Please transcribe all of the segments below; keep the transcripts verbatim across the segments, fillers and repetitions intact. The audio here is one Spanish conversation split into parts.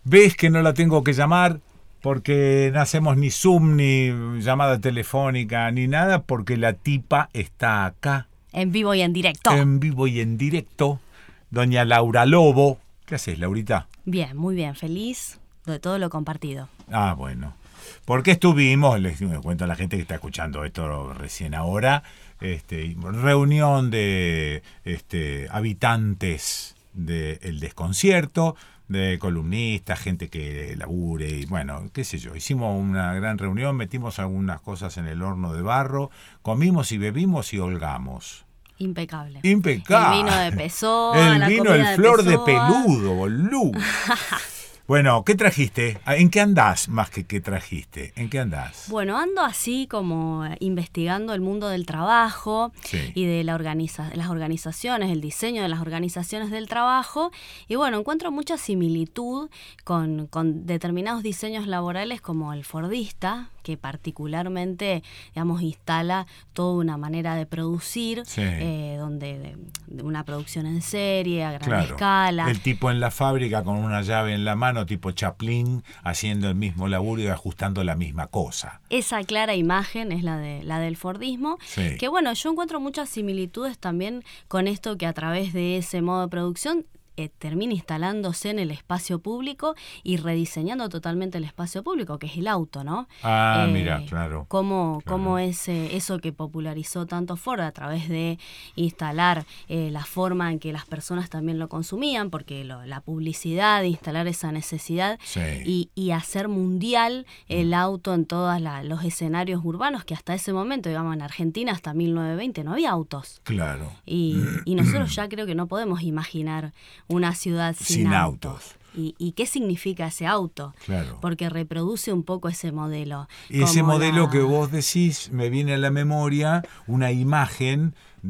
ves que no la tengo que llamar porque no hacemos ni Zoom, ni llamada telefónica, ni nada, porque la tipa está acá. En vivo y en directo. En vivo y en directo. Doña Laura Lobo. ¿Qué haces, Laurita? Bien, muy bien. Feliz de todo lo compartido. Ah, bueno. Porque estuvimos, les cuento a la gente que está escuchando esto recién ahora, este, reunión de este, habitantes del desconcierto, de columnistas, gente que labure y bueno, qué sé yo. Hicimos una gran reunión, metimos algunas cosas en el horno de barro, comimos y bebimos y holgamos. Impecable. Impecable. El vino de Pessoa. El la vino, el comida flor de, de peludo, boludo. Bueno, ¿qué trajiste? ¿En qué andás más que qué trajiste? ¿En qué andás? Bueno, ando así como investigando el mundo del trabajo Sí. y de la organiza- las organizaciones, el diseño de las organizaciones del trabajo. Y bueno, encuentro mucha similitud con, con determinados diseños laborales como el fordista, que particularmente, digamos, instala toda una manera de producir, Sí. eh, donde de, de una producción en serie, a gran Claro. escala. El tipo en la fábrica con una llave en la mano, tipo Chaplin, haciendo el mismo laburo y ajustando la misma cosa. Esa clara imagen es la de la del fordismo, Sí. que bueno, yo encuentro muchas similitudes también con esto que a través de ese modo de producción eh, termina instalándose en el espacio público y rediseñando totalmente el espacio público, que es el auto, ¿no? Ah, Eh, mira, claro. Cómo, claro. cómo es eh, eso que popularizó tanto Ford a través de instalar eh, la forma en que las personas también lo consumían, porque lo- la publicidad, instalar esa necesidad Sí. y, y hacer mundial el auto en todos los escenarios urbanos, que hasta ese momento, digamos, en Argentina hasta mil novecientos veinte no había autos. Claro. Y, y nosotros ya creo que no podemos imaginar una ciudad sin, Sin autos. autos. ¿Y, ¿Y qué significa ese auto? Claro. Porque reproduce un poco ese modelo. Y ese como modelo la- que vos decís, me viene a la memoria una imagen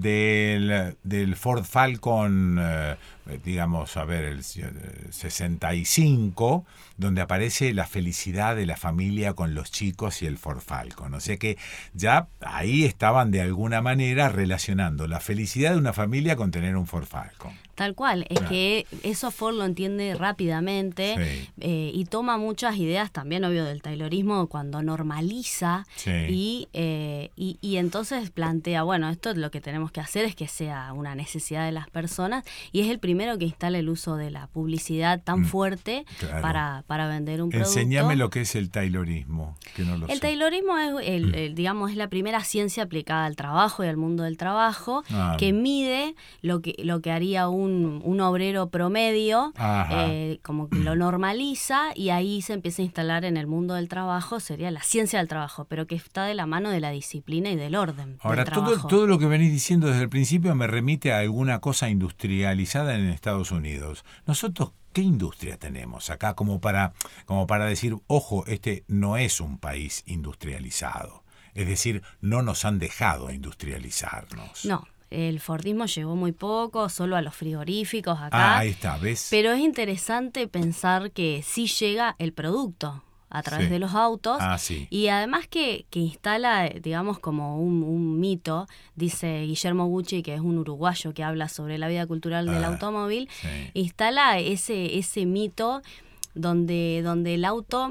del, del Ford Falcon, eh, digamos, a ver, el sesenta y cinco, donde aparece la felicidad de la familia con los chicos y el Ford Falcon. O sea que ya ahí estaban de alguna manera relacionando la felicidad de una familia con tener un Ford Falcon. Tal cual, es Claro. que eso Ford lo entiende rápidamente Sí. eh, y toma muchas ideas también, obvio, del taylorismo cuando normaliza Sí. y, eh, y, y entonces plantea, bueno, esto lo que tenemos que hacer es que sea una necesidad de las personas y es el primero que instala el uso de la publicidad tan Mm, fuerte claro. para, para vender un producto. Enséñame lo que es el taylorismo, que no lo El sé. taylorismo es, el, el, digamos, es la primera ciencia aplicada al trabajo y al mundo del trabajo Ah. que mide lo que, lo que haría un, un obrero promedio, Ajá. eh, como que lo normaliza y ahí se empieza a instalar en el mundo del trabajo, sería la ciencia del trabajo, pero que está de la mano de la disciplina y del orden Ahora, del todo, trabajo. todo lo que venís diciendo desde el principio me remite a alguna cosa industrializada en Estados Unidos. Nosotros, ¿qué industria tenemos acá como para, como para decir, ojo, este no es un país industrializado? Es decir, no nos han dejado industrializarnos. No, el fordismo llegó muy poco, solo a los frigoríficos acá. Ah, ahí está, ¿ves? Pero es interesante pensar que sí llega el producto a través Sí. de los autos Ah, sí. y además que, que instala, digamos, como un, un mito, dice Guillermo Gucci, que es un uruguayo que habla sobre la vida cultural del Ah, automóvil, sí. instala ese, ese mito donde, donde el auto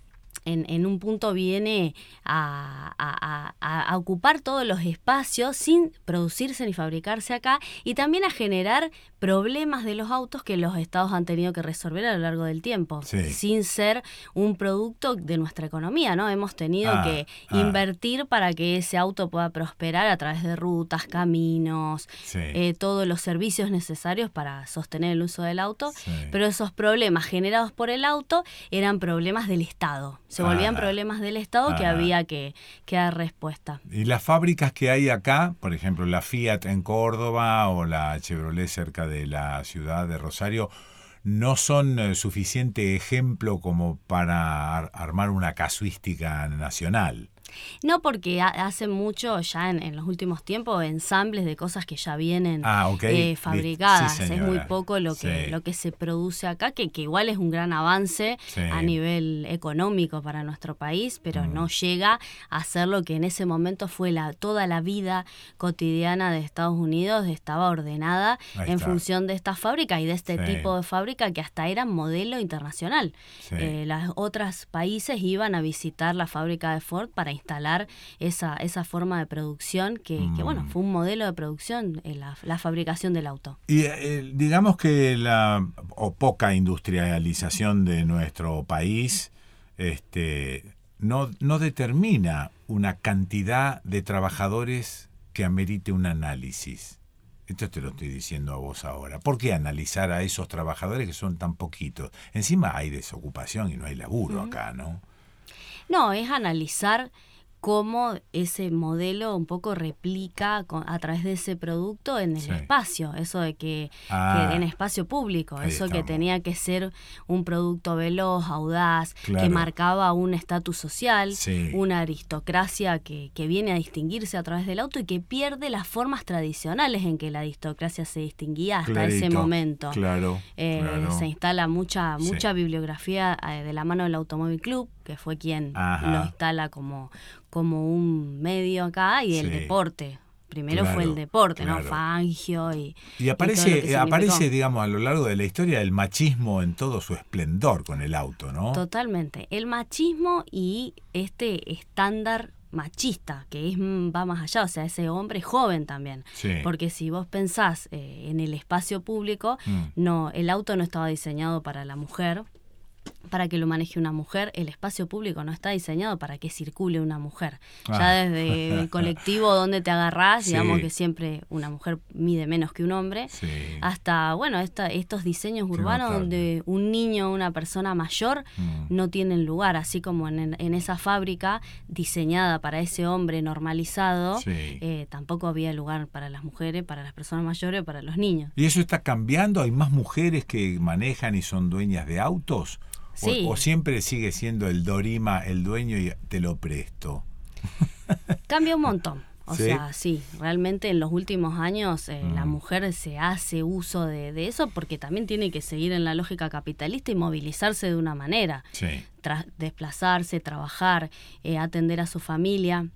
en, en un punto viene a, a, a, a ocupar todos los espacios sin producirse ni fabricarse acá y también a generar problemas de los autos que los estados han tenido que resolver a lo largo del tiempo, Sí. sin ser un producto de nuestra economía, ¿no? Hemos tenido Ah, que ah. invertir para que ese auto pueda prosperar a través de rutas, caminos, Sí. eh, todos los servicios necesarios para sostener el uso del auto, Sí. pero esos problemas generados por el auto eran problemas del Estado, se volvían Ah. problemas del Estado que Ah. había que, que dar respuesta. Y las fábricas que hay acá, por ejemplo, la Fiat en Córdoba o la Chevrolet cerca de la ciudad de Rosario, no son eh, suficiente ejemplo como para ar- armar una casuística nacional. No, porque ha- hace mucho, ya en, en los últimos tiempos, ensambles de cosas que ya vienen Ah, ok. eh, fabricadas. Sí, es señora. muy poco lo que, Sí. lo que se produce acá, que, que igual es un gran avance Sí. a nivel económico para nuestro país, pero Mm. no llega a ser lo que en ese momento fue la toda la vida cotidiana de Estados Unidos, estaba ordenada Ahí en está. función de esta fábrica y de este Sí. tipo de fábrica que hasta eran modelo internacional. Sí. Eh, los otros países iban a visitar la fábrica de Ford para instalar esa, esa forma de producción que, Mm. que, bueno, fue un modelo de producción, eh, la, la fabricación del auto. Y eh, digamos que la o poca industrialización de nuestro país este, no, no determina una cantidad de trabajadores que amerite un análisis. Esto te lo estoy diciendo a vos ahora. ¿Por qué analizar a esos trabajadores que son tan poquitos? Encima hay desocupación y no hay laburo Ujú. acá, ¿no? No, es analizar cómo ese modelo un poco replica con- a través de ese producto en el Sí. espacio, eso de que, Ah, que en espacio público, ahí eso que estamos. tenía que ser un producto veloz, audaz, Claro. que marcaba un estatus social, Sí. una aristocracia que, que viene a distinguirse a través del auto y que pierde las formas tradicionales en que la aristocracia se distinguía hasta ese Clarito, momento. Claro, Eh, claro. Se instala mucha Sí. mucha bibliografía eh, de la mano del Automóvil Club, que fue quien Ajá. lo instala como, como un medio acá, y el Sí. deporte. Primero Claro, fue el deporte, ¿no? claro. Fangio y... Y y todo lo aparece, que eh, significó. aparece, digamos, a lo largo de la historia el machismo en todo su esplendor con el auto, ¿no? Totalmente. El machismo y este estándar machista, que es, mm, va más allá, o sea, ese hombre joven también. Sí. Porque si vos pensás eh, en el espacio público, Mm. no, el auto no estaba diseñado para la mujer, para que lo maneje una mujer. El espacio público no está diseñado para que circule una mujer. Ah. Ya desde el colectivo donde te agarrás, Sí. digamos que siempre una mujer mide menos que un hombre, Sí. hasta, bueno, esta, estos diseños Qué urbanos notable. donde un niño o una persona mayor Mm. no tienen lugar, así como en, en esa fábrica diseñada para ese hombre normalizado, Sí. eh, tampoco había lugar para las mujeres, para las personas mayores o para los niños. ¿Y eso está cambiando? ¿Hay más mujeres que manejan y son dueñas de autos? O- Sí. ¿O, siempre sigue siendo el Dorima el dueño y te lo presto? Cambia un montón. O ¿Sí? sea, sí, realmente en los últimos años eh, Mm. la mujer se hace uso de, de eso porque también tiene que seguir en la lógica capitalista y movilizarse de una manera. Sí. Tra- desplazarse, trabajar, eh, atender a su familia.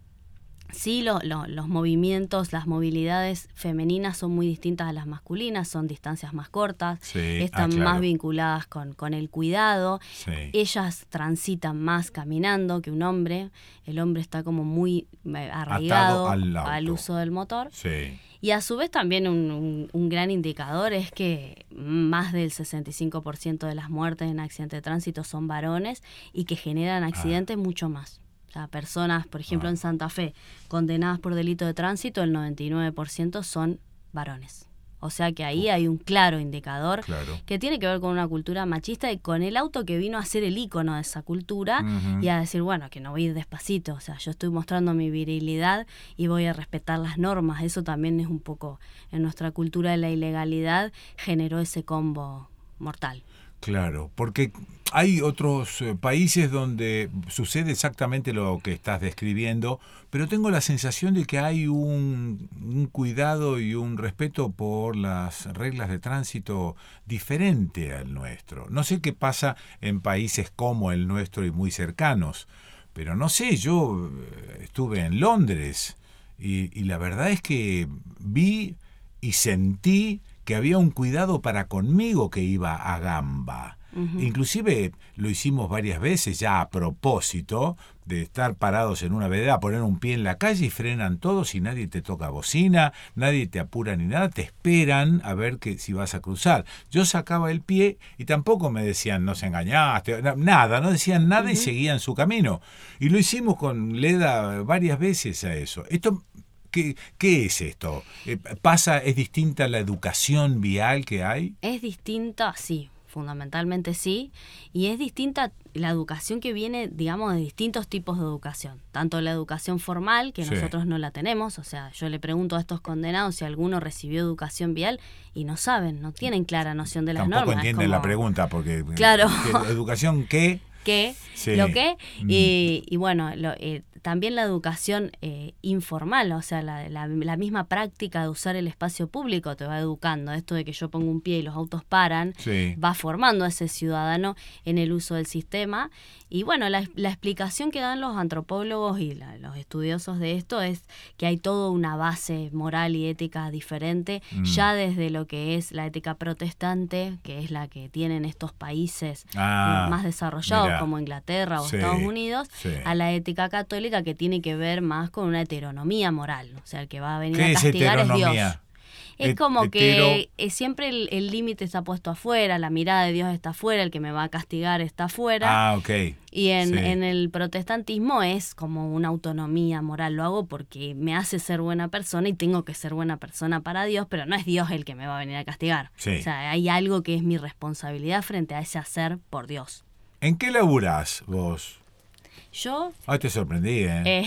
Sí, lo- lo- los movimientos, las movilidades femeninas son muy distintas a las masculinas, son distancias más cortas, Sí. están Ah, claro. más vinculadas con, con el cuidado. Sí. Ellas transitan más caminando que un hombre. El hombre está como muy eh, arraigado al auto. al uso del motor. Sí. Y a su vez también un, un- un gran indicador es que más del sesenta y cinco por ciento de las muertes en accidentes de tránsito son varones y que generan accidentes mucho más. O sea, personas, por ejemplo, Ah. en Santa Fe, condenadas por delito de tránsito, el noventa y nueve por ciento son varones. O sea que ahí hay un claro indicador Claro. que tiene que ver con una cultura machista y con el auto que vino a ser el ícono de esa cultura Ujú. y a decir, bueno, que no voy a ir despacito, o sea, yo estoy mostrando mi virilidad y voy a respetar las normas. Eso también es un poco, en nuestra cultura de la ilegalidad, generó ese combo mortal. Claro, porque hay otros eh, países donde sucede exactamente lo que estás describiendo, pero tengo la sensación de que hay un, un cuidado y un respeto por las reglas de tránsito diferente al nuestro. No sé qué pasa en países como el nuestro y muy cercanos, pero no sé, yo eh, estuve en Londres y, y la verdad es que vi y sentí que había un cuidado para conmigo que iba a gamba. Ujú. Inclusive lo hicimos varias veces ya a propósito de estar parados en una vereda, poner un pie en la calle y frenan todos y nadie te toca bocina, nadie te apura ni nada, te esperan a ver que si vas a cruzar. Yo sacaba el pie y tampoco me decían nos engañaste, na- nada, no decían nada y Ujú. seguían su camino. Y lo hicimos con Leda varias veces a eso. Esto ¿Qué, ¿Qué es esto? Eh, ¿Pasa, es distinta la educación vial que hay? Es distinta, sí, fundamentalmente sí, y es distinta la educación que viene, digamos, de distintos tipos de educación. Tanto la educación formal, que Sí. nosotros no la tenemos, o sea, yo le pregunto a estos condenados si alguno recibió educación vial y no saben, no tienen clara noción de las Tampoco normas. Es entienden como, la pregunta, porque Claro. ¿qué- ¿educación qué? ¿Qué? Sí. ¿Lo qué? Mm. Y, y bueno, lo, eh, también la educación eh, informal, o sea, la, la, la misma práctica de usar el espacio público te va educando. Esto de que yo pongo un pie y los autos paran, sí. va formando a ese ciudadano en el uso del sistema. Y bueno, la, la explicación que dan los antropólogos y la, los estudiosos de esto es que hay toda una base moral y ética diferente, mm. ya desde lo que es la ética protestante, que es la que tienen estos países ah, más desarrollados, mira. como Inglaterra o sí, Estados Unidos, sí. a la ética católica, que tiene que ver más con una heteronomía moral. O sea, el que va a venir ¿Qué a castigar es, es Dios. Es como hetero... que eh, siempre el límite está puesto afuera, la mirada de Dios está afuera, el que me va a castigar está afuera. Ah, ok. Y en, sí. en el protestantismo es como una autonomía moral. Lo hago porque me hace ser buena persona y tengo que ser buena persona para Dios, pero no es Dios el que me va a venir a castigar. Sí. O sea, hay algo que es mi responsabilidad frente a ese hacer por Dios. ¿En qué laburás vos? Yo ah, te sorprendí, ¿eh? eh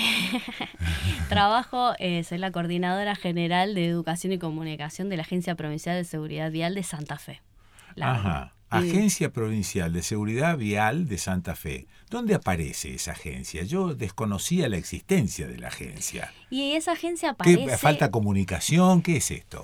trabajo, eh, soy la coordinadora general de Educación y Comunicación de la Agencia Provincial de Seguridad Vial de Santa Fe. La, Ajá. Agencia Provincial de Seguridad Vial de Santa Fe. ¿Dónde aparece esa agencia? Yo desconocía la existencia de la agencia. Y esa agencia aparece... ¿Qué, ¿Falta comunicación? ¿Qué es esto?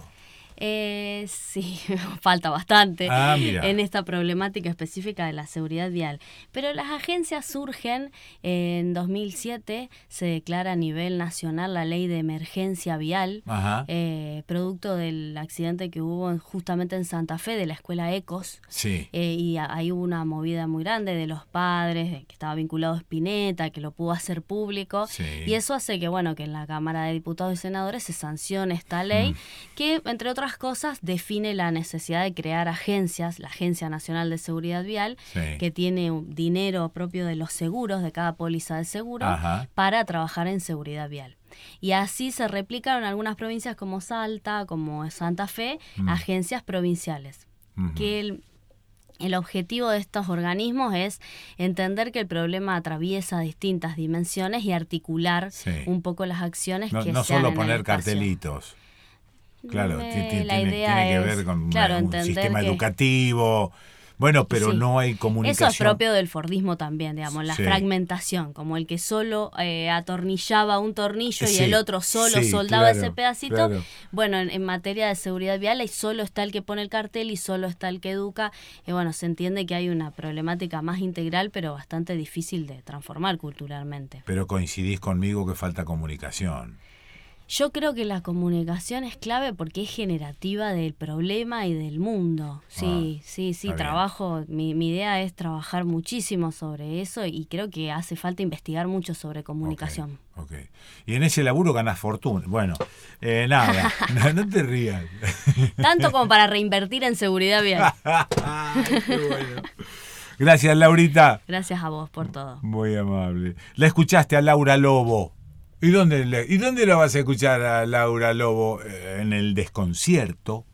Eh, sí, falta bastante ah, mira. en esta problemática específica de la seguridad vial. Pero las agencias surgen, eh, en dos mil siete se declara a nivel nacional la ley de emergencia vial, eh, producto del accidente que hubo justamente en Santa Fe de la escuela Ecos. Sí. Eh, y ahí hubo una movida muy grande de los padres, de que estaba vinculado a Spinetta, que lo pudo hacer público. Sí. Y eso hace que, bueno, que en la Cámara de Diputados y Senadores se sancione esta ley, mm. que, entre otras cosas, define la necesidad de crear agencias, la Agencia Nacional de Seguridad Vial, sí. que tiene un dinero propio de los seguros, de cada póliza de seguro, Ajá. para trabajar en seguridad vial. Y así se replicaron en algunas provincias como Salta, como Santa Fe, mm. agencias provinciales, uh-huh. que el, el objetivo de estos organismos es entender que el problema atraviesa distintas dimensiones y articular sí. un poco las acciones no, que no sean solo en poner el espacio. Cartelitos. Claro, Me, tiene, la tiene, idea tiene que es, ver con claro, un sistema que, educativo. Bueno, pero sí. no hay comunicación. Eso es propio del fordismo también, digamos, la sí. fragmentación, como el que solo eh, atornillaba un tornillo sí. y el otro solo sí, soldaba claro, ese pedacito. Claro. Bueno, en, en materia de seguridad vial, y solo está el que pone el cartel y solo está el que educa. Y bueno, se entiende que hay una problemática más integral, pero bastante difícil de transformar culturalmente. Pero coincidís conmigo que falta comunicación. Yo creo que la comunicación es clave porque es generativa del problema y del mundo. Sí, ah, sí, sí, trabajo, mi, mi idea es trabajar muchísimo sobre eso y creo que hace falta investigar mucho sobre comunicación. Ok, okay. Y en ese laburo ganás fortuna. Bueno, eh, nada, no, no te rías. Tanto como para reinvertir en seguridad vial. Qué bueno. Gracias, Laurita. Gracias a vos por todo. Muy amable. La escuchaste a Laura Lobo. ¿Y dónde, le, ¿Y dónde lo vas a escuchar a Laura Lobo? ¿En el desconcierto?